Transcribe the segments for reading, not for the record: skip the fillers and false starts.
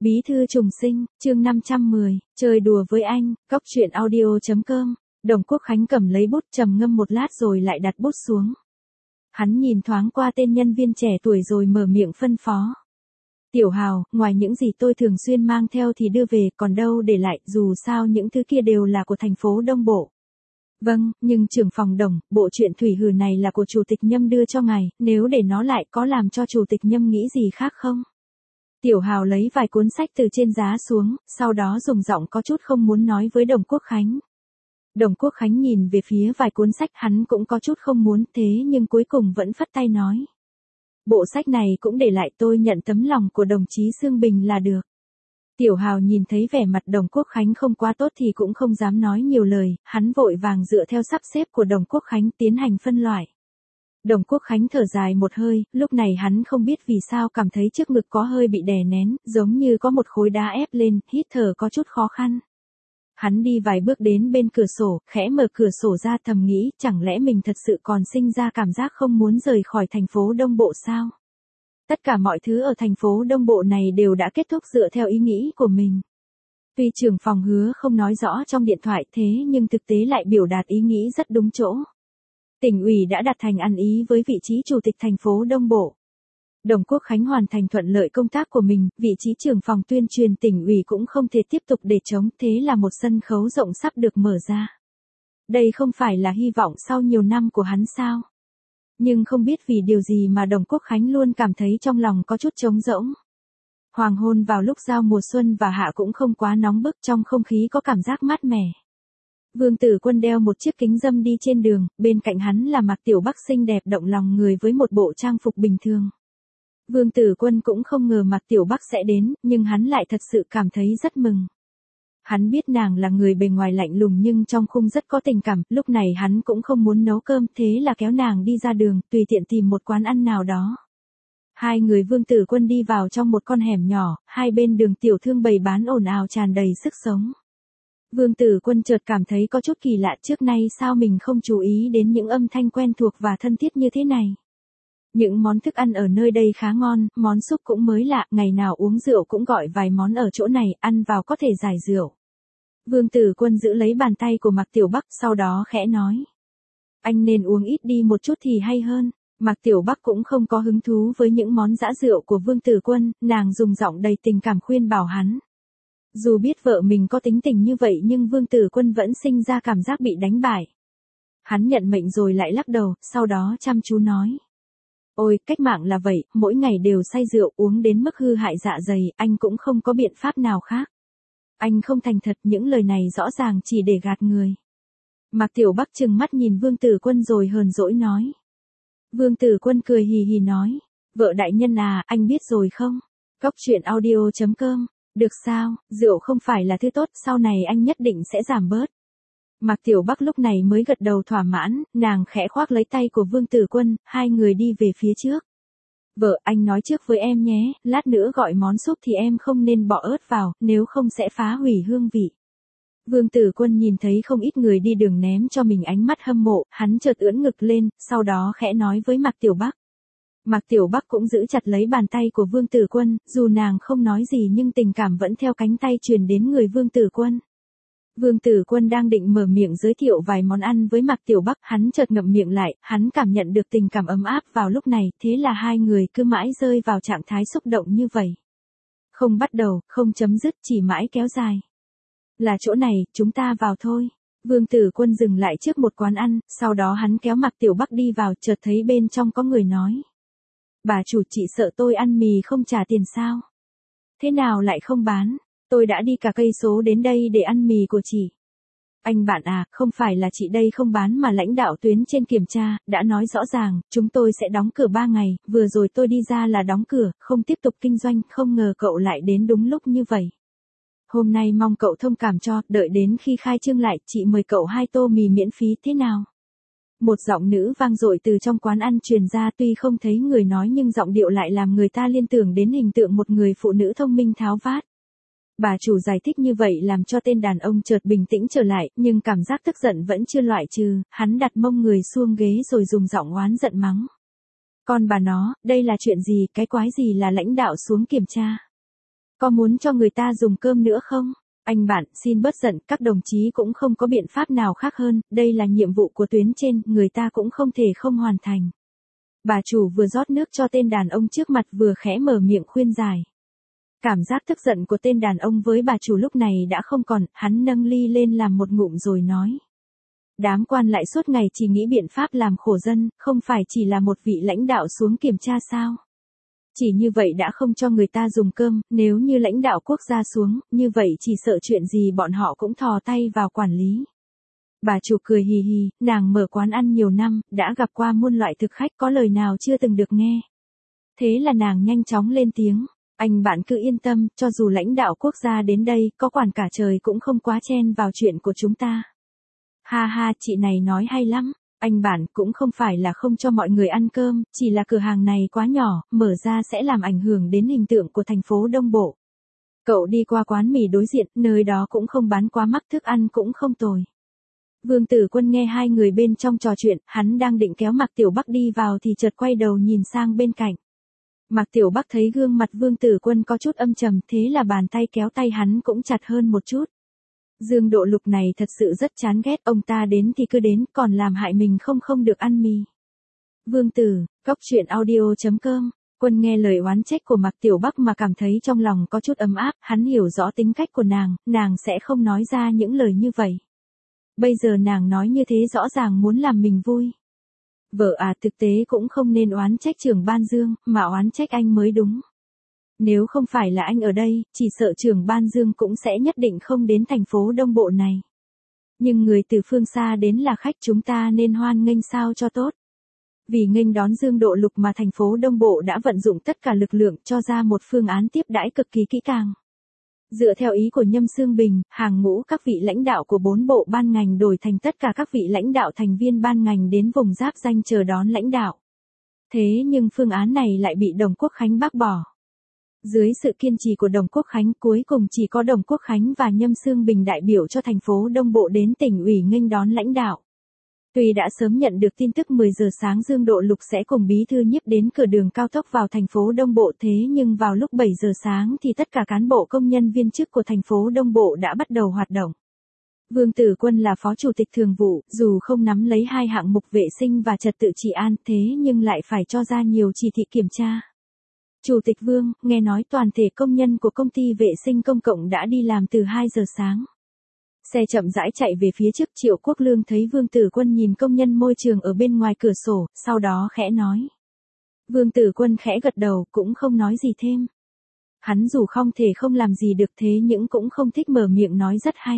Bí thư trùng sinh, chương 510, chơi đùa với anh, cóc truyện audio.com. Đồng Quốc Khánh cầm lấy bút trầm ngâm một lát rồi lại đặt bút xuống. Hắn nhìn thoáng qua tên nhân viên trẻ tuổi rồi mở miệng phân phó. Tiểu Hào, ngoài những gì tôi thường xuyên mang theo thì đưa về, còn đâu để lại, dù sao những thứ kia đều là của thành phố Đông Bộ. Vâng, nhưng trưởng phòng Đồng, bộ truyện thủy hử này là của Chủ tịch Nhâm đưa cho ngài, nếu để nó lại có làm cho Chủ tịch Nhâm nghĩ gì khác không? Tiểu Hào lấy vài cuốn sách từ trên giá xuống, sau đó dùng giọng có chút không muốn nói với Đồng Quốc Khánh. Đồng Quốc Khánh nhìn về phía vài cuốn sách, hắn cũng có chút không muốn, thế nhưng cuối cùng vẫn phất tay nói. Bộ sách này cũng để lại, tôi nhận tấm lòng của đồng chí Sương Bình là được. Tiểu Hào nhìn thấy vẻ mặt Đồng Quốc Khánh không quá tốt thì cũng không dám nói nhiều lời, hắn vội vàng dựa theo sắp xếp của Đồng Quốc Khánh tiến hành phân loại. Đồng Quốc Khánh thở dài một hơi, lúc này hắn không biết vì sao cảm thấy trước ngực có hơi bị đè nén, giống như có một khối đá ép lên, hít thở có chút khó khăn. Hắn đi vài bước đến bên cửa sổ, khẽ mở cửa sổ ra, thầm nghĩ, chẳng lẽ mình thật sự còn sinh ra cảm giác không muốn rời khỏi thành phố Đông Bộ sao? Tất cả mọi thứ ở thành phố Đông Bộ này đều đã kết thúc dựa theo ý nghĩ của mình. Tuy trưởng phòng hứa không nói rõ trong điện thoại thế nhưng thực tế lại biểu đạt ý nghĩ rất đúng chỗ. Tỉnh ủy đã đặt thành ăn ý với vị trí chủ tịch thành phố Đông Bộ. Đồng Quốc Khánh hoàn thành thuận lợi công tác của mình, vị trí trưởng phòng tuyên truyền tỉnh ủy cũng không thể tiếp tục để trống, thế là một sân khấu rộng sắp được mở ra. Đây không phải là hy vọng sau nhiều năm của hắn sao? Nhưng không biết vì điều gì mà Đồng Quốc Khánh luôn cảm thấy trong lòng có chút trống rỗng. Hoàng hôn vào lúc giao mùa xuân và hạ cũng không quá nóng bức, trong không khí có cảm giác mát mẻ. Vương Tử Quân đeo một chiếc kính râm đi trên đường, bên cạnh hắn là Mạc Tiểu Bắc xinh đẹp động lòng người với một bộ trang phục bình thường. Vương Tử Quân cũng không ngờ Mạc Tiểu Bắc sẽ đến, nhưng hắn lại thật sự cảm thấy rất mừng. Hắn biết nàng là người bề ngoài lạnh lùng nhưng trong khung rất có tình cảm, lúc này hắn cũng không muốn nấu cơm, thế là kéo nàng đi ra đường, tùy tiện tìm một quán ăn nào đó. Hai người Vương Tử Quân đi vào trong một con hẻm nhỏ, hai bên đường tiểu thương bày bán ồn ào tràn đầy sức sống. Vương Tử Quân chợt cảm thấy có chút kỳ lạ, trước nay sao mình không chú ý đến những âm thanh quen thuộc và thân thiết như thế này. Những món thức ăn ở nơi đây khá ngon, món súp cũng mới lạ, ngày nào uống rượu cũng gọi vài món ở chỗ này, ăn vào có thể giải rượu. Vương Tử Quân giữ lấy bàn tay của Mạc Tiểu Bắc, sau đó khẽ nói. Anh nên uống ít đi một chút thì hay hơn. Mạc Tiểu Bắc cũng không có hứng thú với những món dã rượu của Vương Tử Quân, nàng dùng giọng đầy tình cảm khuyên bảo hắn. Dù biết vợ mình có tính tình như vậy nhưng Vương Tử Quân vẫn sinh ra cảm giác bị đánh bại. Hắn nhận mệnh rồi lại lắc đầu, sau đó chăm chú nói. Ôi, cách mạng là vậy, mỗi ngày đều say rượu uống đến mức hư hại dạ dày, anh cũng không có biện pháp nào khác. Anh không thành thật, những lời này rõ ràng chỉ để gạt người. Mạc Tiểu Bắc trừng mắt nhìn Vương Tử Quân rồi hờn dỗi nói. Vương Tử Quân cười hì hì nói. Vợ đại nhân à, anh biết rồi không? Cóc truyện audio.com. Được sao, rượu không phải là thứ tốt, sau này anh nhất định sẽ giảm bớt. Mạc Tiểu Bắc lúc này mới gật đầu thỏa mãn, nàng khẽ khoác lấy tay của Vương Tử Quân, hai người đi về phía trước. Vợ, anh nói trước với em nhé, lát nữa gọi món súp thì em không nên bỏ ớt vào, nếu không sẽ phá hủy hương vị. Vương Tử Quân nhìn thấy không ít người đi đường ném cho mình ánh mắt hâm mộ, hắn chợt ưỡn ngực lên, sau đó khẽ nói với Mạc Tiểu Bắc. Mạc Tiểu Bắc cũng giữ chặt lấy bàn tay của Vương Tử Quân, dù nàng không nói gì nhưng tình cảm vẫn theo cánh tay truyền đến người Vương Tử Quân. Vương Tử Quân đang định mở miệng giới thiệu vài món ăn với Mạc Tiểu Bắc, hắn chợt ngậm miệng lại, hắn cảm nhận được tình cảm ấm áp vào lúc này, thế là hai người cứ mãi rơi vào trạng thái xúc động như vậy. Không bắt đầu, không chấm dứt, chỉ mãi kéo dài. Là chỗ này, chúng ta vào thôi. Vương Tử Quân dừng lại trước một quán ăn, sau đó hắn kéo Mạc Tiểu Bắc đi vào, chợt thấy bên trong có người nói. Bà chủ, chị sợ tôi ăn mì không trả tiền sao? Thế nào lại không bán? Tôi đã đi cả cây số đến đây để ăn mì của chị. Anh bạn à, không phải là chị đây không bán mà lãnh đạo tuyến trên kiểm tra, đã nói rõ ràng, chúng tôi sẽ đóng cửa 3 ngày, vừa rồi tôi đi ra là đóng cửa, không tiếp tục kinh doanh, không ngờ cậu lại đến đúng lúc như vậy. Hôm nay mong cậu thông cảm cho, đợi đến khi khai trương lại, chị mời cậu 2 tô mì miễn phí thế nào? Một giọng nữ vang dội từ trong quán ăn truyền ra, tuy không thấy người nói nhưng giọng điệu lại làm người ta liên tưởng đến hình tượng một người phụ nữ thông minh tháo vát. Bà chủ giải thích như vậy làm cho tên đàn ông chợt bình tĩnh trở lại, nhưng cảm giác tức giận vẫn chưa loại trừ, hắn đặt mông người xuống ghế rồi dùng giọng oán giận mắng. Con bà nó, đây là chuyện gì, cái quái gì là lãnh đạo xuống kiểm tra? Có muốn cho người ta dùng cơm nữa không? Anh bạn, xin bớt giận, các đồng chí cũng không có biện pháp nào khác hơn, đây là nhiệm vụ của tuyến trên, người ta cũng không thể không hoàn thành. Bà chủ vừa rót nước cho tên đàn ông trước mặt vừa khẽ mở miệng khuyên giải. Cảm giác tức giận của tên đàn ông với bà chủ lúc này đã không còn, hắn nâng ly lên làm một ngụm rồi nói. Đám quan lại suốt ngày chỉ nghĩ biện pháp làm khổ dân, không phải chỉ là một vị lãnh đạo xuống kiểm tra sao? Chỉ như vậy đã không cho người ta dùng cơm, nếu như lãnh đạo quốc gia xuống, như vậy chỉ sợ chuyện gì bọn họ cũng thò tay vào quản lý. Bà chủ cười hì hì, nàng mở quán ăn nhiều năm, đã gặp qua muôn loại thực khách có lời nào chưa từng được nghe. Thế là nàng nhanh chóng lên tiếng, anh bạn cứ yên tâm, cho dù lãnh đạo quốc gia đến đây, có quản cả trời cũng không quá chen vào chuyện của chúng ta. Ha ha, chị này nói hay lắm. Anh bạn cũng không phải là không cho mọi người ăn cơm, chỉ là cửa hàng này quá nhỏ, mở ra sẽ làm ảnh hưởng đến hình tượng của thành phố Đông Bộ. Cậu đi qua quán mì đối diện, nơi đó cũng không bán quá mắc, thức ăn cũng không tồi. Vương Tử Quân nghe hai người bên trong trò chuyện, hắn đang định kéo Mạc Tiểu Bắc đi vào thì chợt quay đầu nhìn sang bên cạnh. Mạc Tiểu Bắc thấy gương mặt Vương Tử Quân có chút âm trầm, thế là bàn tay kéo tay hắn cũng chặt hơn một chút. Dương Độ Lục này thật sự rất chán ghét, ông ta đến thì cứ đến, còn làm hại mình không được ăn mì. Vương Tử, Góc.audio.com, Quân nghe lời oán trách của Mạc Tiểu Bắc mà cảm thấy trong lòng có chút ấm áp, hắn hiểu rõ tính cách của nàng sẽ không nói ra những lời như vậy. Bây giờ nàng nói như thế rõ ràng muốn làm mình vui. Vợ à, thực tế cũng không nên oán trách trưởng ban Dương, mà oán trách anh mới đúng. Nếu không phải là anh ở đây, chỉ sợ trưởng ban Dương cũng sẽ nhất định không đến thành phố Đông Bộ này. Nhưng người từ phương xa đến là khách, chúng ta nên hoan nghênh sao cho tốt. Vì nghênh đón Dương Độ Lục mà thành phố Đông Bộ đã vận dụng tất cả lực lượng cho ra một phương án tiếp đãi cực kỳ kỹ càng. Dựa theo ý của Nhâm Xương Bình, hàng ngũ các vị lãnh đạo của 4 bộ ban ngành đổi thành tất cả các vị lãnh đạo thành viên ban ngành đến vùng giáp ranh chờ đón lãnh đạo. Thế nhưng phương án này lại bị Đồng Quốc Khánh bác bỏ. Dưới sự kiên trì của Đồng Quốc Khánh, cuối cùng chỉ có Đồng Quốc Khánh và Nhâm Xương Bình đại biểu cho thành phố Đông Bộ đến tỉnh ủy nghênh đón lãnh đạo. Tuy đã sớm nhận được tin tức 10 giờ sáng Dương Độ Lục sẽ cùng Bí thư Nhiếp đến cửa đường cao tốc vào thành phố Đông Bộ, thế nhưng vào lúc 7 giờ sáng thì tất cả cán bộ công nhân viên chức của thành phố Đông Bộ đã bắt đầu hoạt động. Vương Tử Quân là phó chủ tịch thường vụ, dù không nắm lấy hai hạng mục vệ sinh và trật tự trị an, thế nhưng lại phải cho ra nhiều chỉ thị kiểm tra. Chủ tịch Vương, nghe nói toàn thể công nhân của công ty vệ sinh công cộng đã đi làm từ 2 giờ sáng. Xe chậm rãi chạy về phía trước, Triệu Quốc Lương thấy Vương Tử Quân nhìn công nhân môi trường ở bên ngoài cửa sổ, sau đó khẽ nói. Vương Tử Quân khẽ gật đầu, cũng không nói gì thêm. Hắn dù không thể không làm gì được thế nhưng cũng không thích mở miệng nói rất hay.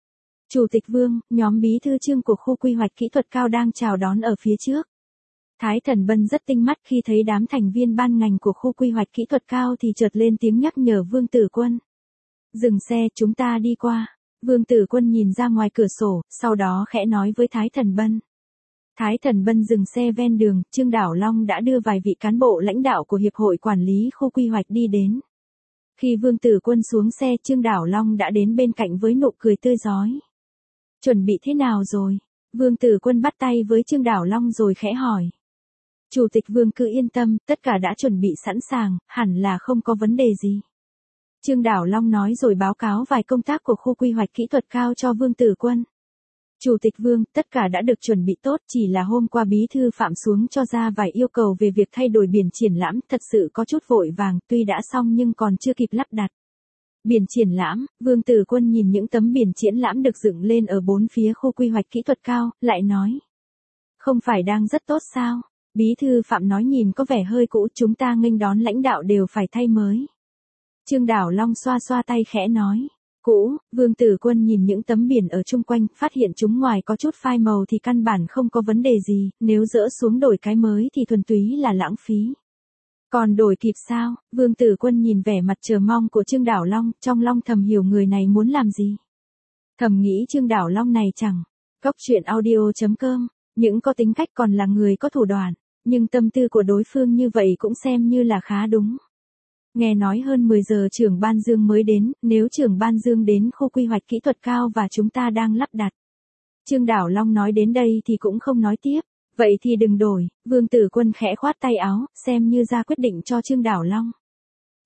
Chủ tịch Vương, nhóm bí thư Trương của khu quy hoạch kỹ thuật cao đang chào đón ở phía trước. Thái Thần Bân rất tinh mắt khi thấy đám thành viên ban ngành của khu quy hoạch kỹ thuật cao thì chợt lên tiếng nhắc nhở Vương Tử Quân. Dừng xe, chúng ta đi qua. Vương Tử Quân nhìn ra ngoài cửa sổ, sau đó khẽ nói với Thái Thần Bân. Thái Thần Bân dừng xe ven đường, Trương Đảo Long đã đưa vài vị cán bộ lãnh đạo của Hiệp hội Quản lý khu quy hoạch đi đến. Khi Vương Tử Quân xuống xe, Trương Đảo Long đã đến bên cạnh với nụ cười tươi rói. Chuẩn bị thế nào rồi? Vương Tử Quân bắt tay với Trương Đảo Long rồi khẽ hỏi. Chủ tịch Vương cứ yên tâm, tất cả đã chuẩn bị sẵn sàng, hẳn là không có vấn đề gì. Trương Đảo Long nói rồi báo cáo vài công tác của khu quy hoạch kỹ thuật cao cho Vương Tử Quân. Chủ tịch Vương, tất cả đã được chuẩn bị tốt, chỉ là hôm qua bí thư Phạm xuống cho ra vài yêu cầu về việc thay đổi biển triển lãm, thật sự có chút vội vàng, tuy đã xong nhưng còn chưa kịp lắp đặt. Biển triển lãm, Vương Tử Quân nhìn những tấm biển triển lãm được dựng lên ở bốn phía khu quy hoạch kỹ thuật cao, lại nói. Không phải đang rất tốt sao? Bí thư Phạm nói nhìn có vẻ hơi cũ, chúng ta nghênh đón lãnh đạo đều phải thay mới. Trương Đảo Long xoa xoa tay khẽ nói. Cũ, Vương Tử Quân nhìn những tấm biển ở chung quanh, phát hiện chúng ngoài có chút phai màu thì căn bản không có vấn đề gì, nếu dỡ xuống đổi cái mới thì thuần túy là lãng phí. Còn đổi kịp sao? Vương Tử Quân nhìn vẻ mặt chờ mong của Trương Đảo Long, trong lòng thầm hiểu người này muốn làm gì. Thầm nghĩ Trương Đảo Long này chẳng. Góc.audio.com, những có tính cách còn là người có thủ đoạn, nhưng tâm tư của đối phương như vậy cũng xem như là khá đúng. Nghe nói hơn 10 giờ trưởng ban Dương mới đến, nếu trưởng ban Dương đến khu quy hoạch kỹ thuật cao và chúng ta đang lắp đặt. Trương Đảo Long nói đến đây thì cũng không nói tiếp, vậy thì đừng đổi, Vương Tử Quân khẽ khoát tay áo, xem như ra quyết định cho Trương Đảo Long.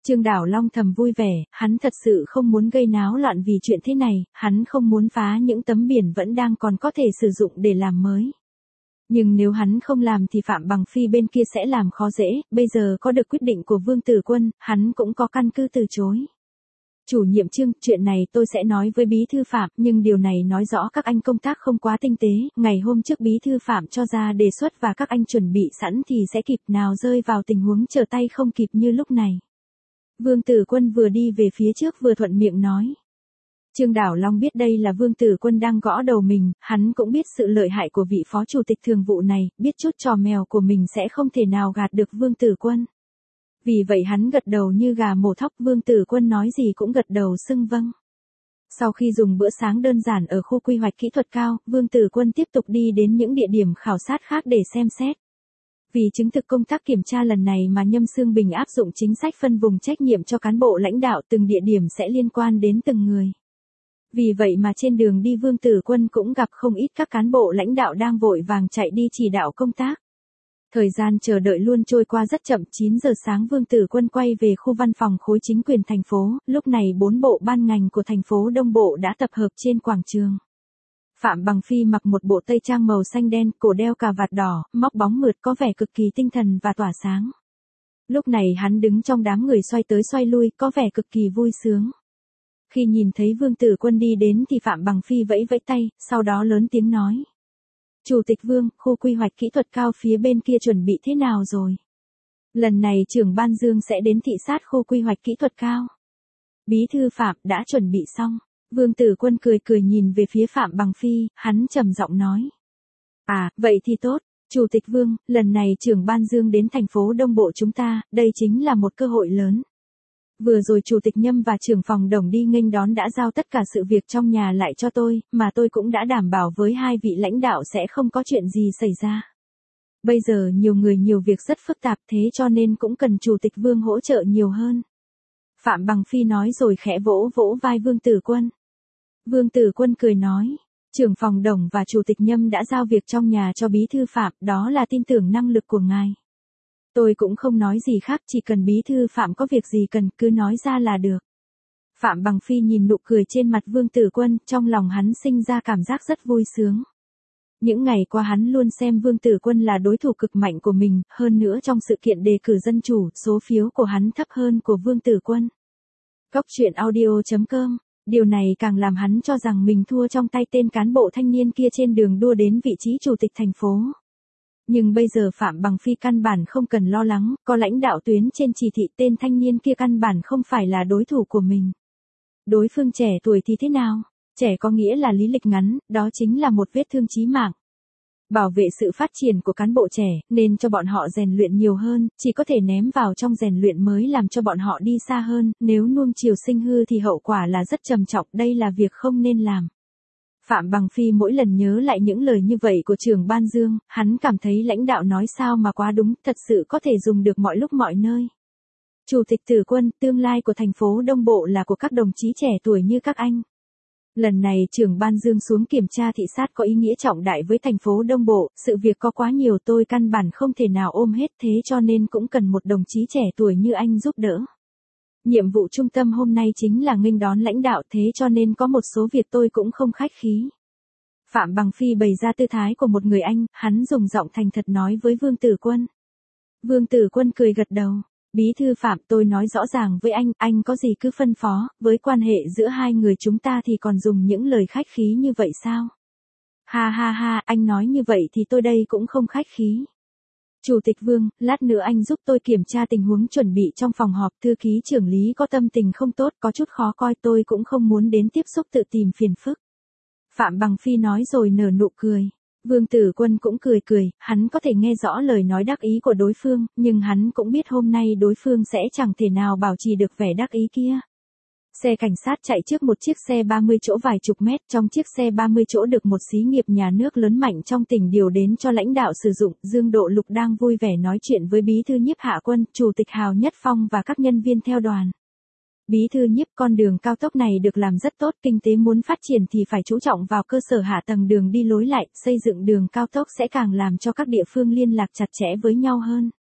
Trương Đảo Long thầm vui vẻ, hắn thật sự không muốn gây náo loạn vì chuyện thế này, hắn không muốn phá những tấm biển vẫn đang còn có thể sử dụng để làm mới. Nhưng nếu hắn không làm thì Phạm Bằng Phi bên kia sẽ làm khó dễ, bây giờ có được quyết định của Vương Tử Quân, hắn cũng có căn cứ từ chối. Chủ nhiệm Trương, chuyện này tôi sẽ nói với bí thư Phạm, nhưng điều này nói rõ các anh công tác không quá tinh tế, ngày hôm trước bí thư Phạm cho ra đề xuất và các anh chuẩn bị sẵn thì sẽ kịp nào rơi vào tình huống trở tay không kịp như lúc này. Vương Tử Quân vừa đi về phía trước vừa thuận miệng nói. Trương Đảo Long biết đây là Vương Tử Quân đang gõ đầu mình, hắn cũng biết sự lợi hại của vị phó chủ tịch thường vụ này, biết chút trò mèo của mình sẽ không thể nào gạt được Vương Tử Quân. Vì vậy hắn gật đầu như gà mổ thóc, Vương Tử Quân nói gì cũng gật đầu xưng vâng. Sau khi dùng bữa sáng đơn giản ở khu quy hoạch kỹ thuật cao, Vương Tử Quân tiếp tục đi đến những địa điểm khảo sát khác để xem xét. Vì chứng thực công tác kiểm tra lần này mà Nhâm Xương Bình áp dụng chính sách phân vùng trách nhiệm cho cán bộ lãnh đạo, từng địa điểm sẽ liên quan đến từng người. Vì vậy mà trên đường đi Vương Tử Quân cũng gặp không ít các cán bộ lãnh đạo đang vội vàng chạy đi chỉ đạo công tác. Thời gian chờ đợi luôn trôi qua rất chậm, 9 giờ sáng Vương Tử Quân quay về khu văn phòng khối chính quyền thành phố, lúc này 4 bộ ban ngành của thành phố Đông Bộ đã tập hợp trên quảng trường. Phạm Bằng Phi mặc một bộ tây trang màu xanh đen, cổ đeo cà vạt đỏ, móc bóng mượt có vẻ cực kỳ tinh thần và tỏa sáng. Lúc này hắn đứng trong đám người xoay tới xoay lui, có vẻ cực kỳ vui sướng. Khi nhìn thấy Vương Tử Quân đi đến thì Phạm Bằng Phi vẫy vẫy tay, sau đó lớn tiếng nói. Chủ tịch Vương, khu quy hoạch kỹ thuật cao phía bên kia chuẩn bị thế nào rồi? Lần này trưởng ban Dương sẽ đến thị sát khu quy hoạch kỹ thuật cao. Bí thư Phạm đã chuẩn bị xong. Vương Tử Quân cười cười nhìn về phía Phạm Bằng Phi, hắn trầm giọng nói. À, vậy thì tốt. Chủ tịch Vương, lần này trưởng ban Dương đến thành phố Đông Bộ chúng ta, đây chính là một cơ hội lớn. Vừa rồi Chủ tịch Nhâm và trưởng phòng Đồng đi nghênh đón đã giao tất cả sự việc trong nhà lại cho tôi, mà tôi cũng đã đảm bảo với hai vị lãnh đạo sẽ không có chuyện gì xảy ra. Bây giờ nhiều người nhiều việc rất phức tạp, thế cho nên cũng cần Chủ tịch Vương hỗ trợ nhiều hơn. Phạm Bằng Phi nói rồi khẽ vỗ vỗ vai Vương Tử Quân. Vương Tử Quân cười nói, trưởng phòng Đồng và Chủ tịch Nhâm đã giao việc trong nhà cho bí thư Phạm, đó là tin tưởng năng lực của ngài. Tôi cũng không nói gì khác, chỉ cần bí thư Phạm có việc gì cần cứ nói ra là được. Phạm Bằng Phi nhìn nụ cười trên mặt Vương Tử Quân, trong lòng hắn sinh ra cảm giác rất vui sướng. Những ngày qua hắn luôn xem Vương Tử Quân là đối thủ cực mạnh của mình, hơn nữa trong sự kiện đề cử dân chủ, số phiếu của hắn thấp hơn của Vương Tử Quân. Góc truyện audio.com, điều này càng làm hắn cho rằng mình thua trong tay tên cán bộ thanh niên kia trên đường đua đến vị trí chủ tịch thành phố. Nhưng bây giờ Phạm Bằng Phi căn bản không cần lo lắng, có lãnh đạo tuyến trên chỉ thị, tên thanh niên kia căn bản không phải là đối thủ của mình. Đối phương trẻ tuổi thì thế nào? Trẻ có nghĩa là lý lịch ngắn, đó chính là một vết thương chí mạng. Bảo vệ sự phát triển của cán bộ trẻ, nên cho bọn họ rèn luyện nhiều hơn, chỉ có thể ném vào trong rèn luyện mới làm cho bọn họ đi xa hơn, nếu nuông chiều sinh hư thì hậu quả là rất trầm trọng, đây là việc không nên làm. Phạm Bằng Phi mỗi lần nhớ lại những lời như vậy của trưởng ban Dương, hắn cảm thấy lãnh đạo nói sao mà quá đúng, thật sự có thể dùng được mọi lúc mọi nơi. Chủ tịch Tử Quân, tương lai của thành phố Đông Bộ là của các đồng chí trẻ tuổi như các anh. Lần này trưởng ban Dương xuống kiểm tra thị sát có ý nghĩa trọng đại với thành phố Đông Bộ, sự việc có quá nhiều tôi căn bản không thể nào ôm hết, thế cho nên cũng cần một đồng chí trẻ tuổi như anh giúp đỡ. Nhiệm vụ trung tâm hôm nay chính là nghênh đón lãnh đạo, thế cho nên có một số việc tôi cũng không khách khí. Phạm Bằng Phi bày ra tư thái của một người anh, hắn dùng giọng thành thật nói với Vương Tử Quân. Vương Tử Quân cười gật đầu. Bí thư Phạm, tôi nói rõ ràng với anh có gì cứ phân phó, với quan hệ giữa hai người chúng ta thì còn dùng những lời khách khí như vậy sao? Ha ha ha, anh nói như vậy thì tôi đây cũng không khách khí. Chủ tịch Vương, lát nữa anh giúp tôi kiểm tra tình huống chuẩn bị trong phòng họp, thư ký trưởng lý có tâm tình không tốt, có chút khó coi, tôi cũng không muốn đến tiếp xúc tự tìm phiền phức. Phạm Bằng Phi nói rồi nở nụ cười. Vương Tử Quân cũng cười cười, hắn có thể nghe rõ lời nói đắc ý của đối phương, nhưng hắn cũng biết hôm nay đối phương sẽ chẳng thể nào bảo trì được vẻ đắc ý kia. Xe cảnh sát chạy trước một chiếc xe 30 chỗ vài chục mét, trong chiếc xe 30 chỗ được một xí nghiệp nhà nước lớn mạnh trong tỉnh điều đến cho lãnh đạo sử dụng. Dương Độ Lục đang vui vẻ nói chuyện với Bí thư Nhiếp Hạ Quân, Chủ tịch Hào Nhất Phong và các nhân viên theo đoàn. Bí thư Nhiếp, con đường cao tốc này được làm rất tốt, kinh tế muốn phát triển thì phải chú trọng vào cơ sở hạ tầng đường đi lối lại, xây dựng đường cao tốc sẽ càng làm cho các địa phương liên lạc chặt chẽ với nhau hơn.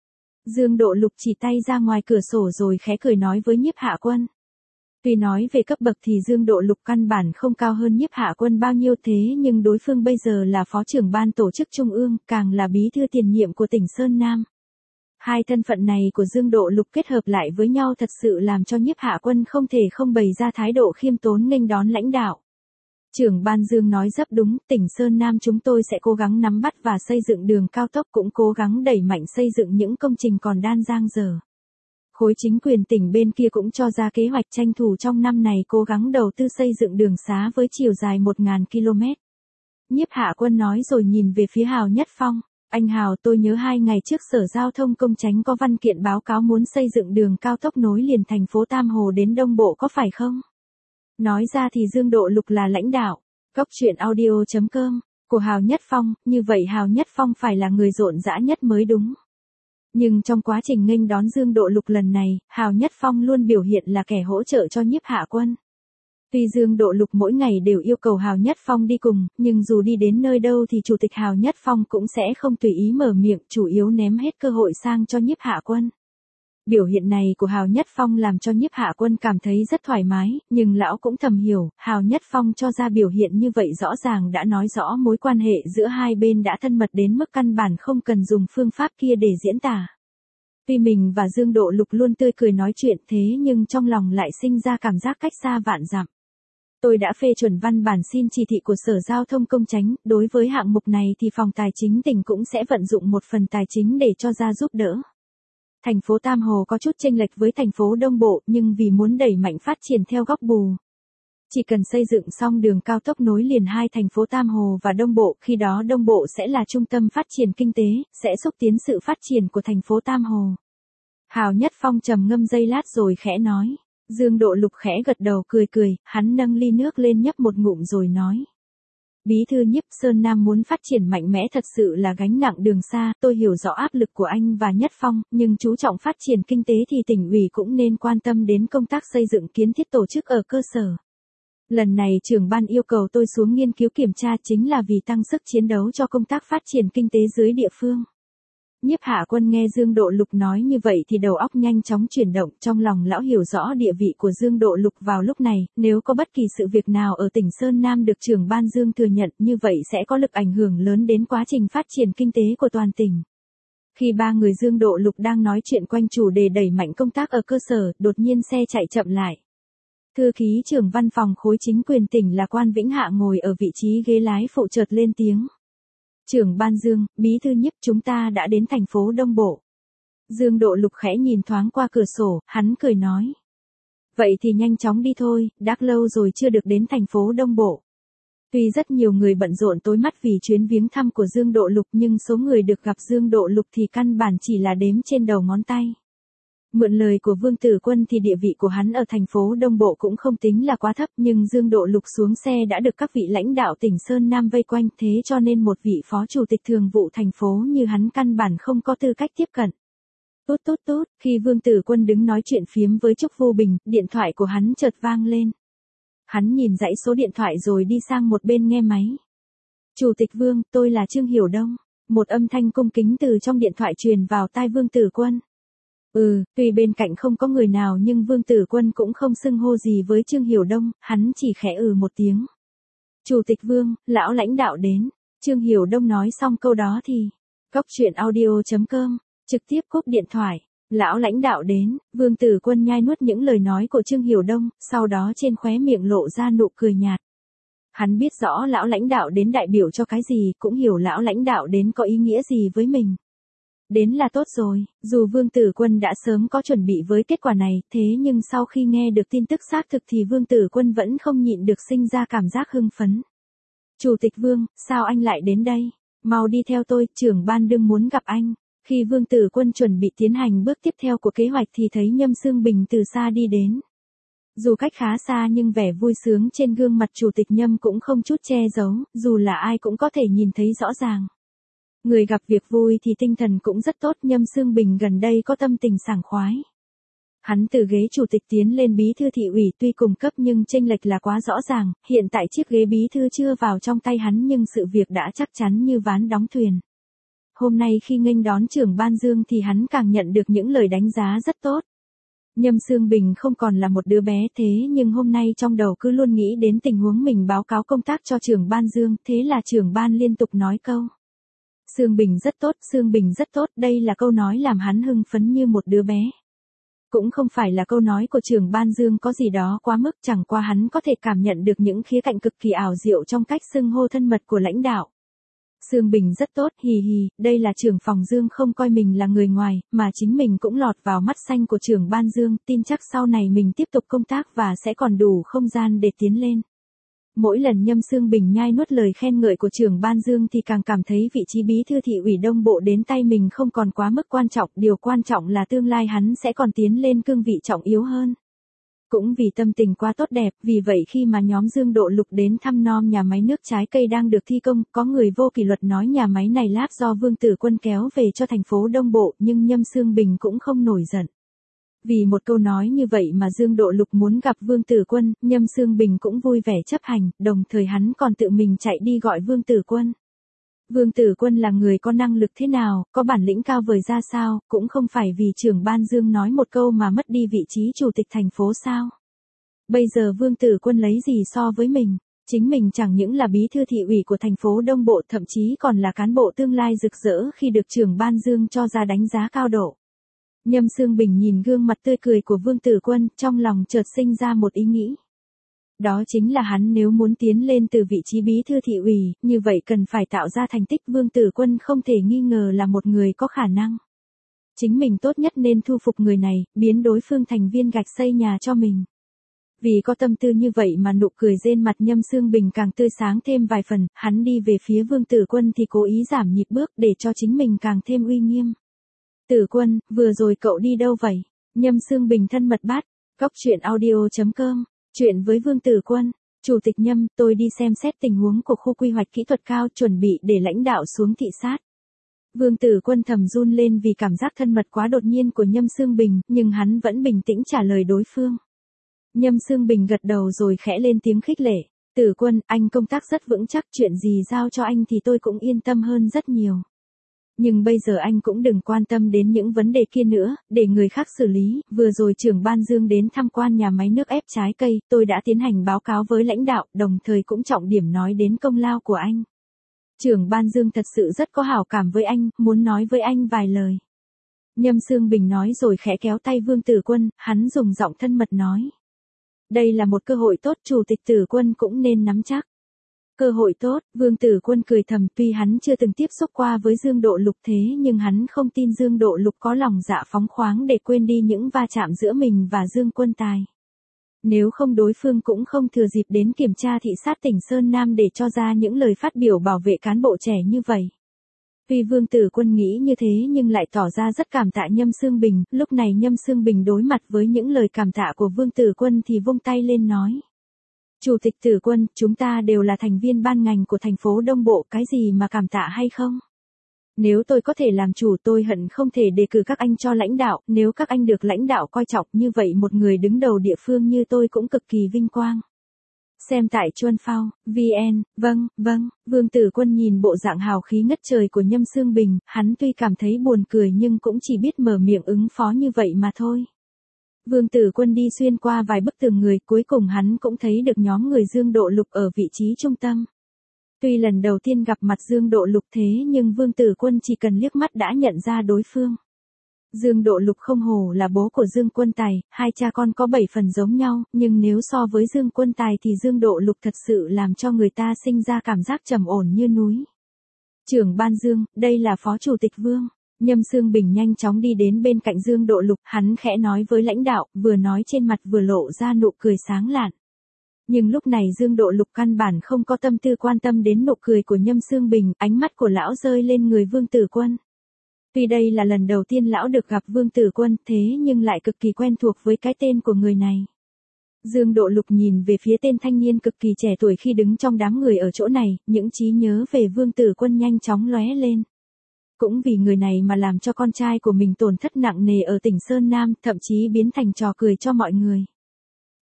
Dương Độ Lục chỉ tay ra ngoài cửa sổ rồi khẽ cười nói với Nhiếp Hạ Quân. Tuy nói về cấp bậc thì Dương Độ Lục căn bản không cao hơn Nhiếp Hạ Quân bao nhiêu thế nhưng đối phương bây giờ là phó trưởng ban tổ chức trung ương, càng là bí thư tiền nhiệm của tỉnh Sơn Nam. Hai thân phận này của Dương Độ Lục kết hợp lại với nhau thật sự làm cho Nhiếp Hạ Quân không thể không bày ra thái độ khiêm tốn nghênh đón lãnh đạo. Trưởng ban Dương nói rất đúng, tỉnh Sơn Nam chúng tôi sẽ cố gắng nắm bắt và xây dựng đường cao tốc, cũng cố gắng đẩy mạnh xây dựng những công trình còn đang dang dở. Khối chính quyền tỉnh bên kia cũng cho ra kế hoạch tranh thủ trong năm này cố gắng đầu tư xây dựng đường xá với chiều dài 1.000 km. Nhiếp Hạ Quân nói rồi nhìn về phía Hào Nhất Phong. Anh Hào, tôi nhớ 2 ngày trước Sở Giao thông Công Chánh có văn kiện báo cáo muốn xây dựng đường cao tốc nối liền thành phố Tam Hồ đến Đông Bộ có phải không? Nói ra thì Dương Độ Lục là lãnh đạo. Cốc truyện audio.com của Hào Nhất Phong, như vậy Hào Nhất Phong phải là người rộn rã nhất mới đúng. Nhưng trong quá trình nghênh đón Dương Độ Lục lần này, Hào Nhất Phong luôn biểu hiện là kẻ hỗ trợ cho Nhiếp Hạ Quân. Tuy Dương Độ Lục mỗi ngày đều yêu cầu Hào Nhất Phong đi cùng, nhưng dù đi đến nơi đâu thì Chủ tịch Hào Nhất Phong cũng sẽ không tùy ý mở miệng, chủ yếu ném hết cơ hội sang cho Nhiếp Hạ Quân. Biểu hiện này của Hào Nhất Phong làm cho Nhiếp Hạ Quân cảm thấy rất thoải mái, nhưng lão cũng thầm hiểu, Hào Nhất Phong cho ra biểu hiện như vậy rõ ràng đã nói rõ mối quan hệ giữa hai bên đã thân mật đến mức căn bản không cần dùng phương pháp kia để diễn tả. Tuy mình và Dương Độ Lục luôn tươi cười nói chuyện thế nhưng trong lòng lại sinh ra cảm giác cách xa vạn dặm. Tôi đã phê chuẩn văn bản xin chỉ thị của Sở Giao thông Công Chánh, đối với hạng mục này thì Phòng Tài chính tỉnh cũng sẽ vận dụng một phần tài chính để cho ra giúp đỡ. Thành phố Tam Hồ có chút chênh lệch với thành phố Đông Bộ, nhưng vì muốn đẩy mạnh phát triển theo góc bù. Chỉ cần xây dựng xong đường cao tốc nối liền hai thành phố Tam Hồ và Đông Bộ, khi đó Đông Bộ sẽ là trung tâm phát triển kinh tế, sẽ xúc tiến sự phát triển của thành phố Tam Hồ. Hào Nhất Phong trầm ngâm giây lát rồi khẽ nói. Dương Độ Lục khẽ gật đầu cười cười, hắn nâng ly nước lên nhấp một ngụm rồi nói. Bí thư Nhiếp, Sơn Nam muốn phát triển mạnh mẽ thật sự là gánh nặng đường xa, tôi hiểu rõ áp lực của anh và Nhất Phong, nhưng chú trọng phát triển kinh tế thì tỉnh ủy cũng nên quan tâm đến công tác xây dựng kiến thiết tổ chức ở cơ sở. Lần này trưởng ban yêu cầu tôi xuống nghiên cứu kiểm tra chính là vì tăng sức chiến đấu cho công tác phát triển kinh tế dưới địa phương. Nhiếp Hạ Quân nghe Dương Độ Lục nói như vậy thì đầu óc nhanh chóng chuyển động, trong lòng lão hiểu rõ địa vị của Dương Độ Lục vào lúc này, nếu có bất kỳ sự việc nào ở tỉnh Sơn Nam được trưởng ban Dương thừa nhận như vậy sẽ có lực ảnh hưởng lớn đến quá trình phát triển kinh tế của toàn tỉnh. Khi ba người Dương Độ Lục đang nói chuyện quanh chủ đề đẩy mạnh công tác ở cơ sở, đột nhiên xe chạy chậm lại. Thư ký trưởng văn phòng khối chính quyền tỉnh là Quan Vĩnh Hạ ngồi ở vị trí ghế lái phụ chợt lên tiếng. Trưởng ban Dương, bí thư Nhiếp, chúng ta đã đến thành phố Đông Bộ. Dương Độ Lục khẽ nhìn thoáng qua cửa sổ, hắn cười nói. Vậy thì nhanh chóng đi thôi, đã lâu rồi chưa được đến thành phố Đông Bộ. Tuy rất nhiều người bận rộn tối mắt vì chuyến viếng thăm của Dương Độ Lục nhưng số người được gặp Dương Độ Lục thì căn bản chỉ là đếm trên đầu ngón tay. Mượn lời của Vương Tử Quân thì địa vị của hắn ở thành phố Đông Bộ cũng không tính là quá thấp, nhưng Dương Độ Lục xuống xe đã được các vị lãnh đạo tỉnh Sơn Nam vây quanh, thế cho nên một vị phó chủ tịch thường vụ thành phố như hắn căn bản không có tư cách tiếp cận. Tút tút tút, khi Vương Tử Quân đứng nói chuyện phiếm với Trúc Vô Bình, điện thoại của hắn chợt vang lên. Hắn nhìn dãy số điện thoại rồi đi sang một bên nghe máy. Chủ tịch Vương, tôi là Trương Hiểu Đông. Một âm thanh cung kính từ trong điện thoại truyền vào tai Vương Tử Quân. Tuy bên cạnh không có người nào nhưng Vương Tử Quân cũng không xưng hô gì với Trương Hiểu Đông, hắn chỉ khẽ một tiếng. Chủ tịch Vương, lão lãnh đạo đến. Trương Hiểu Đông nói xong câu đó thì, cốc truyện audio.com, trực tiếp cúp điện thoại. Lão lãnh đạo đến, Vương Tử Quân nhai nuốt những lời nói của Trương Hiểu Đông, sau đó trên khóe miệng lộ ra nụ cười nhạt. Hắn biết rõ lão lãnh đạo đến đại biểu cho cái gì, cũng hiểu lão lãnh đạo đến có ý nghĩa gì với mình. Đến là tốt rồi, dù Vương Tử Quân đã sớm có chuẩn bị với kết quả này, thế nhưng sau khi nghe được tin tức xác thực thì Vương Tử Quân vẫn không nhịn được sinh ra cảm giác hưng phấn. Chủ tịch Vương, sao anh lại đến đây? Mau đi theo tôi, trưởng ban đương muốn gặp anh. Khi Vương Tử Quân chuẩn bị tiến hành bước tiếp theo của kế hoạch thì thấy Nhâm Xương Bình từ xa đi đến. Dù cách khá xa nhưng vẻ vui sướng trên gương mặt chủ tịch Nhâm cũng không chút che giấu, dù là ai cũng có thể nhìn thấy rõ ràng. Người gặp việc vui thì tinh thần cũng rất tốt, Nhâm Xương Bình gần đây có tâm tình sảng khoái. Hắn từ ghế chủ tịch tiến lên bí thư thị ủy tuy cùng cấp nhưng chênh lệch là quá rõ ràng, hiện tại chiếc ghế bí thư chưa vào trong tay hắn nhưng sự việc đã chắc chắn như ván đóng thuyền. hôm nay khi nghênh đón trưởng ban Dương thì hắn càng nhận được những lời đánh giá rất tốt. Nhâm Xương Bình không còn là một đứa bé thế nhưng hôm nay trong đầu cứ luôn nghĩ đến tình huống mình báo cáo công tác cho trưởng ban Dương, thế là trưởng ban liên tục nói câu. Xương Bình rất tốt, Xương Bình rất tốt, đây là câu nói làm hắn hưng phấn như một đứa bé. Cũng không phải là câu nói của trưởng ban Dương có gì đó quá mức, chẳng qua hắn có thể cảm nhận được những khía cạnh cực kỳ ảo diệu trong cách xưng hô thân mật của lãnh đạo. Xương Bình rất tốt, hì hì, đây là trưởng phòng Dương không coi mình là người ngoài, mà chính mình cũng lọt vào mắt xanh của trưởng ban Dương, tin chắc sau này mình tiếp tục công tác và sẽ còn đủ không gian để tiến lên. Mỗi lần Nhâm Xương Bình nhai nuốt lời khen ngợi của trưởng ban Dương thì càng cảm thấy vị trí bí thư thị ủy Đông Bộ đến tay mình không còn quá mức quan trọng, điều quan trọng là tương lai hắn sẽ còn tiến lên cương vị trọng yếu hơn. Cũng vì tâm tình quá tốt đẹp, vì vậy khi mà nhóm Dương Độ Lục đến thăm nom nhà máy nước trái cây đang được thi công, có người vô kỷ luật nói nhà máy này lát do Vương Tử Quân kéo về cho thành phố Đông Bộ, nhưng Nhâm Xương Bình cũng không nổi giận. Vì một câu nói như vậy mà Dương Độ Lục muốn gặp Vương Tử Quân, Nhâm Xương Bình cũng vui vẻ chấp hành, đồng thời hắn còn tự mình chạy đi gọi Vương Tử Quân. Vương Tử Quân là người có năng lực thế nào, có bản lĩnh cao vời ra sao, cũng không phải vì trưởng ban Dương nói một câu mà mất đi vị trí chủ tịch thành phố sao. Bây giờ Vương Tử Quân lấy gì so với mình, chính mình chẳng những là bí thư thị ủy của thành phố Đông Bộ, thậm chí còn là cán bộ tương lai rực rỡ khi được trưởng ban Dương cho ra đánh giá cao độ. Nhâm Xương Bình nhìn gương mặt tươi cười của Vương Tử Quân, trong lòng chợt sinh ra một ý nghĩ. Đó chính là hắn nếu muốn tiến lên từ vị trí bí thư thị ủy, như vậy cần phải tạo ra thành tích. Vương Tử Quân không thể nghi ngờ là một người có khả năng. Chính mình tốt nhất nên thu phục người này, biến đối phương thành viên gạch xây nhà cho mình. Vì có tâm tư như vậy mà nụ cười trên mặt Nhâm Xương Bình càng tươi sáng thêm vài phần, hắn đi về phía Vương Tử Quân thì cố ý giảm nhịp bước để cho chính mình càng thêm uy nghiêm. Tử Quân, vừa rồi cậu đi đâu vậy? Nhâm Xương Bình thân mật bắt, góc.audio.com, chuyện với Vương Tử Quân, Chủ tịch Nhâm, tôi đi xem xét tình huống của khu quy hoạch kỹ thuật cao chuẩn bị để lãnh đạo xuống thị sát. Vương Tử Quân thầm run lên vì cảm giác thân mật quá đột nhiên của Nhâm Xương Bình, nhưng hắn vẫn bình tĩnh trả lời đối phương. Nhâm Xương Bình gật đầu rồi khẽ lên tiếng khích lệ. Tử Quân, anh công tác rất vững chắc, chuyện gì giao cho anh thì tôi cũng yên tâm hơn rất nhiều. Nhưng bây giờ anh cũng đừng quan tâm đến những vấn đề kia nữa, để người khác xử lý. Vừa rồi trưởng ban Dương đến tham quan nhà máy nước ép trái cây, tôi đã tiến hành báo cáo với lãnh đạo, đồng thời cũng trọng điểm nói đến công lao của anh. Trưởng ban Dương thật sự rất có hảo cảm với anh, muốn nói với anh vài lời. Nhâm Xương Bình nói rồi khẽ kéo tay Vương Tử Quân, hắn dùng giọng thân mật nói. Đây là một cơ hội tốt, Chủ tịch Tử Quân cũng nên nắm chắc. Cơ hội tốt, Vương Tử Quân cười thầm, tuy hắn chưa từng tiếp xúc qua với Dương Độ Lục thế nhưng hắn không tin Dương Độ Lục có lòng dạ phóng khoáng để quên đi những va chạm giữa mình và Dương Quân Tài. Nếu không đối phương cũng không thừa dịp đến kiểm tra thị sát tỉnh Sơn Nam để cho ra những lời phát biểu bảo vệ cán bộ trẻ như vậy. Tuy Vương Tử Quân nghĩ như thế nhưng lại tỏ ra rất cảm tạ Nhâm Xương Bình, lúc này Nhâm Xương Bình đối mặt với những lời cảm tạ của Vương Tử Quân thì vung tay lên nói. Chủ tịch Tử Quân, chúng ta đều là thành viên ban ngành của thành phố Đông Bộ, cái gì mà cảm tạ hay không? Nếu tôi có thể làm chủ tôi hận không thể đề cử các anh cho lãnh đạo, nếu các anh được lãnh đạo coi trọng như vậy một người đứng đầu địa phương như tôi cũng cực kỳ vinh quang. Xem tại Chuân Phao, VN, vâng, Vương Tử Quân nhìn bộ dạng hào khí ngất trời của Nhâm Xương Bình, hắn tuy cảm thấy buồn cười nhưng cũng chỉ biết mở miệng ứng phó như vậy mà thôi. Vương Tử Quân đi xuyên qua vài bức tường người, cuối cùng hắn cũng thấy được nhóm người Dương Độ Lục ở vị trí trung tâm. Tuy lần đầu tiên gặp mặt Dương Độ Lục thế nhưng Vương Tử Quân chỉ cần liếc mắt đã nhận ra đối phương. Dương Độ Lục không hổ là bố của Dương Quân Tài, hai cha con có 7 phần giống nhau, nhưng nếu so với Dương Quân Tài thì Dương Độ Lục thật sự làm cho người ta sinh ra cảm giác trầm ổn như núi. Trưởng ban Dương, đây là Phó Chủ tịch Vương. Nhâm Xương Bình nhanh chóng đi đến bên cạnh Dương Độ Lục, hắn khẽ nói với lãnh đạo, vừa nói trên mặt vừa lộ ra nụ cười sáng lạn. Nhưng lúc này Dương Độ Lục căn bản không có tâm tư quan tâm đến nụ cười của Nhâm Xương Bình, ánh mắt của lão rơi lên người Vương Tử Quân. Tuy đây là lần đầu tiên lão được gặp Vương Tử Quân, thế nhưng lại cực kỳ quen thuộc với cái tên của người này. Dương Độ Lục nhìn về phía tên thanh niên cực kỳ trẻ tuổi khi đứng trong đám người ở chỗ này, những trí nhớ về Vương Tử Quân nhanh chóng lóe lên. Cũng vì người này mà làm cho con trai của mình tổn thất nặng nề ở tỉnh Sơn Nam, thậm chí biến thành trò cười cho mọi người.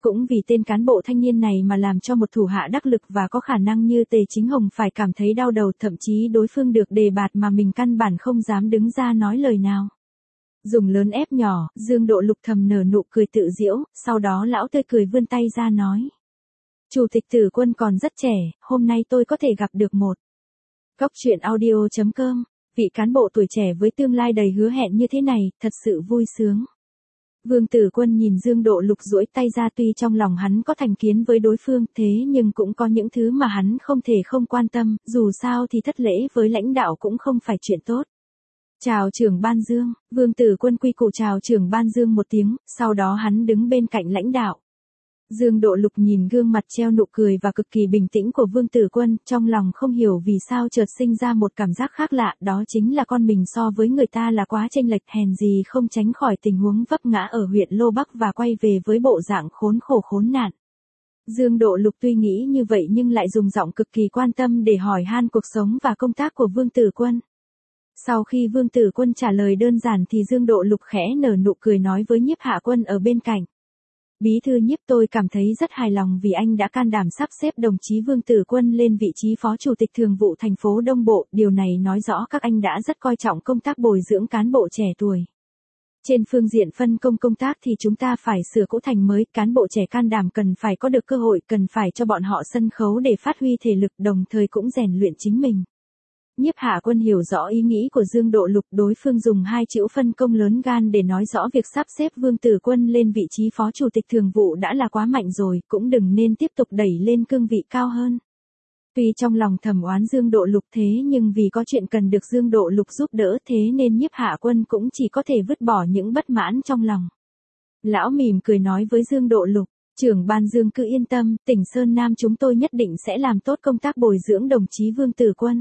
cũng vì tên cán bộ thanh niên này mà làm cho một thủ hạ đắc lực và có khả năng như Tề Chính Hồng phải cảm thấy đau đầu, thậm chí đối phương được đề bạt mà mình căn bản không dám đứng ra nói lời nào. Dùng lớn ép nhỏ, Dương Độ Lục thầm nở nụ cười tự giễu, sau đó lão tươi cười vươn tay ra nói. Chủ tịch Tử Quân còn rất trẻ, hôm nay tôi có thể gặp được một. Cóc truyện audio.com, vị cán bộ tuổi trẻ với tương lai đầy hứa hẹn như thế này, thật sự vui sướng. Vương Tử Quân nhìn Dương Độ Lục duỗi tay ra, tuy trong lòng hắn có thành kiến với đối phương, thế nhưng cũng có những thứ mà hắn không thể không quan tâm, dù sao thì thất lễ với lãnh đạo cũng không phải chuyện tốt. Chào trưởng ban Dương, Vương Tử Quân quy củ chào trưởng ban Dương một tiếng, sau đó hắn đứng bên cạnh lãnh đạo. Dương Độ Lục nhìn gương mặt treo nụ cười và cực kỳ bình tĩnh của Vương Tử Quân, trong lòng không hiểu vì sao chợt sinh ra một cảm giác khác lạ, đó chính là con mình so với người ta là quá chênh lệch, hèn gì không tránh khỏi tình huống vấp ngã ở huyện Lô Bắc và quay về với bộ dạng khốn khổ khốn nạn. Dương Độ Lục tuy nghĩ như vậy nhưng lại dùng giọng cực kỳ quan tâm để hỏi han cuộc sống và công tác của Vương Tử Quân. Sau khi Vương Tử Quân trả lời đơn giản thì Dương Độ Lục khẽ nở nụ cười nói với Nhiếp Hạ Quân ở bên cạnh. Bí thư Nhiếp, tôi cảm thấy rất hài lòng vì anh đã can đảm sắp xếp đồng chí Vương Tử Quân lên vị trí phó chủ tịch thường vụ thành phố Đông Bộ, điều này nói rõ các anh đã rất coi trọng công tác bồi dưỡng cán bộ trẻ tuổi. Trên phương diện phân công công tác thì chúng ta phải sửa cũ thành mới, cán bộ trẻ can đảm cần phải có được cơ hội, cần phải cho bọn họ sân khấu để phát huy thể lực, đồng thời cũng rèn luyện chính mình. Nhiếp Hạ Quân hiểu rõ ý nghĩ của Dương Độ Lục, đối phương dùng hai chữ phân công lớn gan để nói rõ việc sắp xếp Vương Tử Quân lên vị trí phó chủ tịch thường vụ đã là quá mạnh rồi, cũng đừng nên tiếp tục đẩy lên cương vị cao hơn. Tuy trong lòng thầm oán Dương Độ Lục thế nhưng vì có chuyện cần được Dương Độ Lục giúp đỡ thế nên Nhiếp Hạ Quân cũng chỉ có thể vứt bỏ những bất mãn trong lòng. Lão mỉm cười nói với Dương Độ Lục, trưởng ban Dương cứ yên tâm, tỉnh Sơn Nam chúng tôi nhất định sẽ làm tốt công tác bồi dưỡng đồng chí Vương Tử Quân.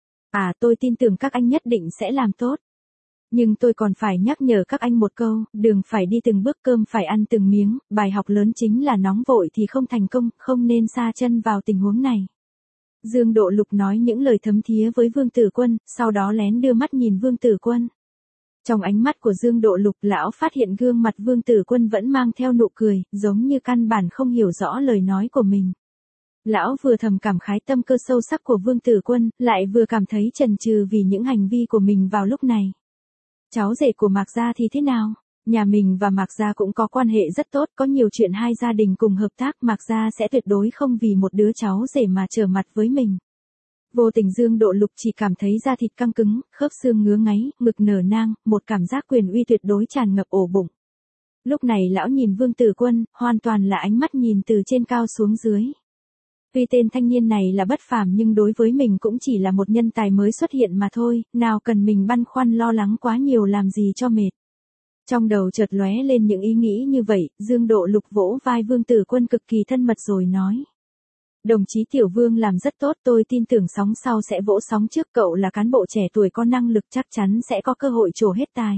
Tôi tin tưởng các anh nhất định sẽ làm tốt. Nhưng tôi còn phải nhắc nhở các anh một câu, đường phải đi từng bước, cơm phải ăn từng miếng, bài học lớn chính là nóng vội thì không thành công, không nên sa chân vào tình huống này. Dương Độ Lục nói những lời thấm thía với Vương Tử Quân, sau đó lén đưa mắt nhìn Vương Tử Quân. Trong ánh mắt của Dương Độ Lục, lão phát hiện gương mặt Vương Tử Quân vẫn mang theo nụ cười, giống như căn bản không hiểu rõ lời nói của mình. Lão vừa thầm cảm khái tâm cơ sâu sắc của Vương Tử Quân, lại vừa cảm thấy chần chừ vì những hành vi của mình vào lúc này. Cháu rể của Mạc Gia thì thế nào? Nhà mình và Mạc Gia cũng có quan hệ rất tốt, có nhiều chuyện hai gia đình cùng hợp tác, Mạc Gia sẽ tuyệt đối không vì một đứa cháu rể mà trở mặt với mình. Vô tình Dương Độ Lục chỉ cảm thấy da thịt căng cứng, khớp xương ngứa ngáy, ngực nở nang, một cảm giác quyền uy tuyệt đối tràn ngập ổ bụng. Lúc này lão nhìn Vương Tử Quân, hoàn toàn là ánh mắt nhìn từ trên cao xuống dưới. Tuy tên thanh niên này là bất phàm nhưng đối với mình cũng chỉ là một nhân tài mới xuất hiện mà thôi, nào cần mình băn khoăn lo lắng quá nhiều làm gì cho mệt. Trong đầu chợt lóe lên những ý nghĩ như vậy, Dương Độ Lục vỗ vai Vương Tử Quân cực kỳ thân mật rồi nói. Đồng chí Tiểu Vương làm rất tốt, tôi tin tưởng sóng sau sẽ vỗ sóng trước, cậu là cán bộ trẻ tuổi có năng lực chắc chắn sẽ có cơ hội trổ hết tài.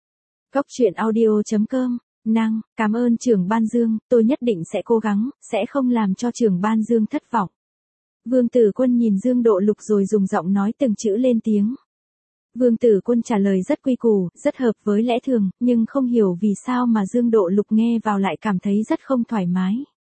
Cóc truyện audio.com, cảm ơn trưởng ban Dương, tôi nhất định sẽ cố gắng, sẽ không làm cho trưởng ban Dương thất vọng. Vương Tử Quân nhìn Dương Độ Lục rồi dùng giọng nói từng chữ lên tiếng. Vương Tử Quân trả lời rất quy củ, rất hợp với lẽ thường, nhưng không hiểu vì sao mà Dương Độ Lục nghe vào lại cảm thấy rất không thoải mái.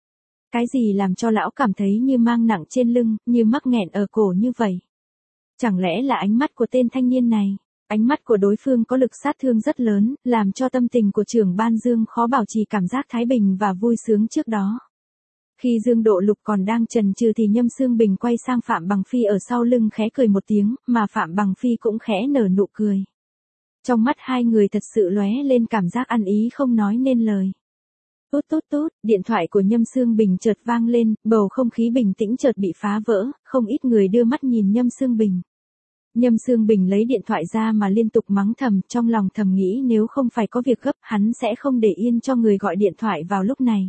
Cái gì làm cho lão cảm thấy như mang nặng trên lưng, như mắc nghẹn ở cổ như vậy? Chẳng lẽ là ánh mắt của tên thanh niên này? Ánh mắt của đối phương có lực sát thương rất lớn, làm cho tâm tình của trưởng ban Dương khó bảo trì cảm giác thái bình và vui sướng trước đó. Khi Dương Độ Lục còn đang chần chừ thì Nhâm Xương Bình quay sang Phạm Bằng Phi ở sau lưng khẽ cười một tiếng, mà Phạm Bằng Phi cũng khẽ nở nụ cười. Trong mắt hai người thật sự lóe lên cảm giác ăn ý không nói nên lời. Tút tút tút, điện thoại của Nhâm Xương Bình chợt vang lên, bầu không khí bình tĩnh chợt bị phá vỡ, không ít người đưa mắt nhìn Nhâm Xương Bình. Nhâm Xương Bình lấy điện thoại ra mà liên tục mắng thầm, trong lòng thầm nghĩ nếu không phải có việc gấp hắn sẽ không để yên cho người gọi điện thoại vào lúc này.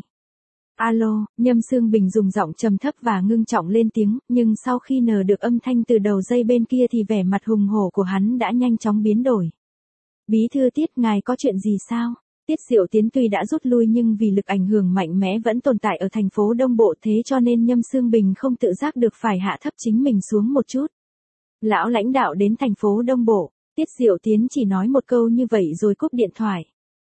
Alo, Nhâm Xương Bình dùng giọng trầm thấp và ngưng trọng lên tiếng, nhưng sau khi nở được âm thanh từ đầu dây bên kia thì vẻ mặt hùng hổ của hắn đã nhanh chóng biến đổi. Bí thư Tiết, ngài có chuyện gì sao? Tiết Diệu Tiến tuy đã rút lui nhưng vì lực ảnh hưởng mạnh mẽ vẫn tồn tại ở thành phố Đông Bộ, thế cho nên Nhâm Xương Bình không tự giác được phải hạ thấp chính mình xuống một chút. Lão lãnh đạo đến thành phố Đông Bộ, Tiết Diệu Tiến chỉ nói một câu như vậy rồi cúp điện thoại.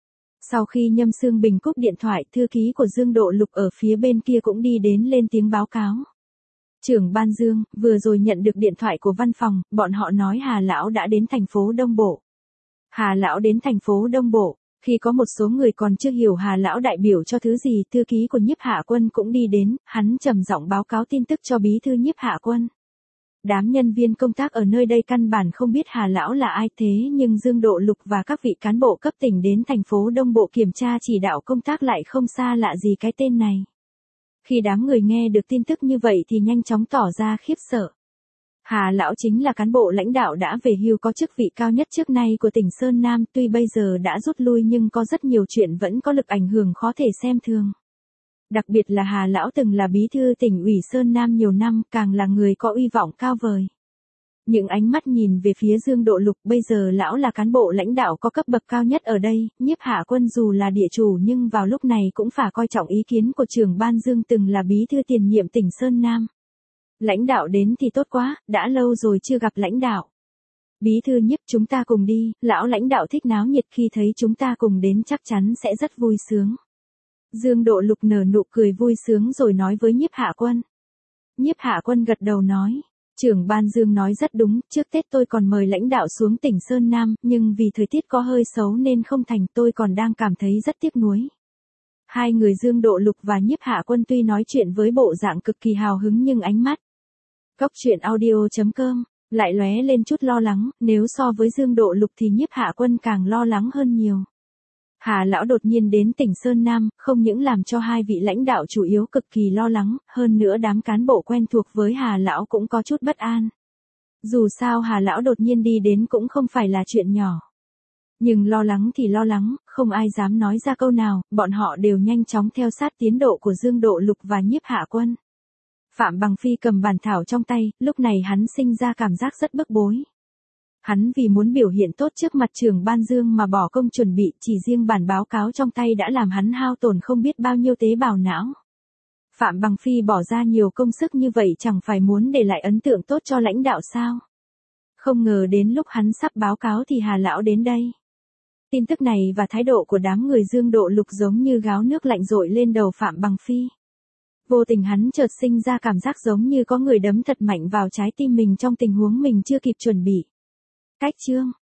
Sau khi Nhâm Xương Bình cúp điện thoại, thư ký của Dương Độ Lục ở phía bên kia cũng đi đến lên tiếng báo cáo. Trưởng ban Dương, vừa rồi nhận được điện thoại của văn phòng, bọn họ nói Hà Lão đã đến thành phố Đông Bộ. Hà Lão đến thành phố Đông Bộ, khi có một số người còn chưa hiểu Hà Lão đại biểu cho thứ gì, thư ký của Nhiếp Hạ Quân cũng đi đến, hắn trầm giọng báo cáo tin tức cho bí thư Nhiếp Hạ Quân. Đám nhân viên công tác ở nơi đây căn bản không biết Hà Lão là ai, thế nhưng Dương Độ Lục và các vị cán bộ cấp tỉnh đến thành phố Đông Bộ kiểm tra chỉ đạo công tác lại không xa lạ gì cái tên này. Khi đám người nghe được tin tức như vậy thì nhanh chóng tỏ ra khiếp sợ. Hà Lão chính là cán bộ lãnh đạo đã về hưu có chức vị cao nhất trước nay của tỉnh Sơn Nam, tuy bây giờ đã rút lui nhưng có rất nhiều chuyện vẫn có lực ảnh hưởng khó thể xem thường. Đặc biệt là Hà Lão từng là bí thư tỉnh ủy Sơn Nam nhiều năm, càng là người có uy vọng cao vời. Những ánh mắt nhìn về phía Dương Độ Lục, bây giờ lão là cán bộ lãnh đạo có cấp bậc cao nhất ở đây, Nhiếp Hạ Quân dù là địa chủ nhưng vào lúc này cũng phải coi trọng ý kiến của trưởng ban Dương từng là bí thư tiền nhiệm tỉnh Sơn Nam. Lãnh đạo đến thì tốt quá, đã lâu rồi chưa gặp lãnh đạo. Bí thư Nhiếp, chúng ta cùng đi, lão lãnh đạo thích náo nhiệt, khi thấy chúng ta cùng đến chắc chắn sẽ rất vui sướng. Dương Độ Lục nở nụ cười vui sướng rồi nói với Nhiếp Hạ Quân. Nhiếp Hạ Quân gật đầu nói, trưởng ban Dương nói rất đúng, trước Tết tôi còn mời lãnh đạo xuống tỉnh Sơn Nam, nhưng vì thời tiết có hơi xấu nên không thành, tôi còn đang cảm thấy rất tiếc nuối. Hai người Dương Độ Lục và Nhiếp Hạ Quân tuy nói chuyện với bộ dạng cực kỳ hào hứng nhưng ánh mắt Coctruyện.audio.com lại lóe lên chút lo lắng, nếu so với Dương Độ Lục thì Nhiếp Hạ Quân càng lo lắng hơn nhiều. Hà Lão đột nhiên đến tỉnh Sơn Nam, không những làm cho hai vị lãnh đạo chủ yếu cực kỳ lo lắng, hơn nữa đám cán bộ quen thuộc với Hà Lão cũng có chút bất an. Dù sao Hà Lão đột nhiên đi đến cũng không phải là chuyện nhỏ. Nhưng lo lắng thì lo lắng, không ai dám nói ra câu nào, bọn họ đều nhanh chóng theo sát tiến độ của Dương Độ Lục và Nhiếp Hạ Quân. Phạm Bằng Phi cầm bản thảo trong tay, lúc này hắn sinh ra cảm giác rất bức bối. Hắn vì muốn biểu hiện tốt trước mặt trưởng ban Dương mà bỏ công chuẩn bị, chỉ riêng bản báo cáo trong tay đã làm hắn hao tổn không biết bao nhiêu tế bào não. Phạm Bằng Phi bỏ ra nhiều công sức như vậy chẳng phải muốn để lại ấn tượng tốt cho lãnh đạo sao? Không ngờ đến lúc hắn sắp báo cáo thì Hà Lão đến đây. Tin tức này và thái độ của đám người Dương Độ Lục giống như gáo nước lạnh dội lên đầu Phạm Bằng Phi. Vô tình hắn chợt sinh ra cảm giác giống như có người đấm thật mạnh vào trái tim mình trong tình huống mình chưa kịp chuẩn bị. Cách chương